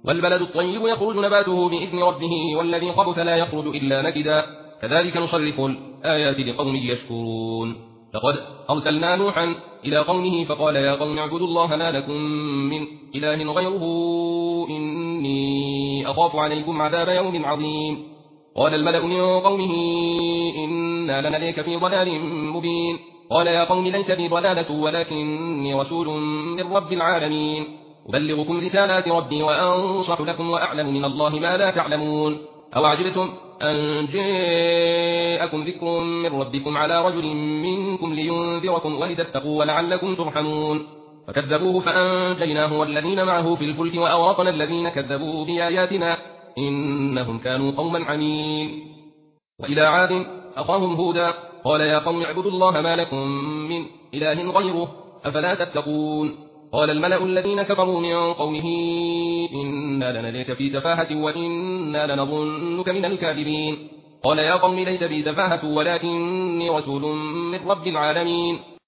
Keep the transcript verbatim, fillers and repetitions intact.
والبلد الطيب يخرج نباته بإذن ربه والذي خبث لا يخرج إلا نكدا كذلك نصرف الآيات لقوم يشكرون لقد أرسلنا نوحا إلى قومه فقال يا قوم اعبدوا الله ما لكم من إله غيره إني أخاف عليكم عذاب يوم عظيم قال الملأ من قومه إنا لنريك في ضلال مبين قال يا قوم ليس بي ضلالة ولكني رسول من رب العالمين أبلغكم رسالات ربي وأنصح لكم وأعلم من الله ما لا تعلمون أو عجبتم أن جاءكم ذكر من ربكم على رجل منكم لينذركم ولتتقوا ولعلكم ترحمون فكذبوه فأنجيناه والذين معه في الفلك وأورقنا الذين كذبوا بآياتنا إنهم كانوا قوما عمين وإلى عاد أخاهم هودا قال يا قوم اعبدوا الله ما لكم من إله غيره أفلا تتقون قال الملأ الذين كفروا من قومه إنا لنريك في سفاهة وإنا لنظنك من الكاذبين قال يا قوم ليس بي سفاهة ولكني رسول من رب العالمين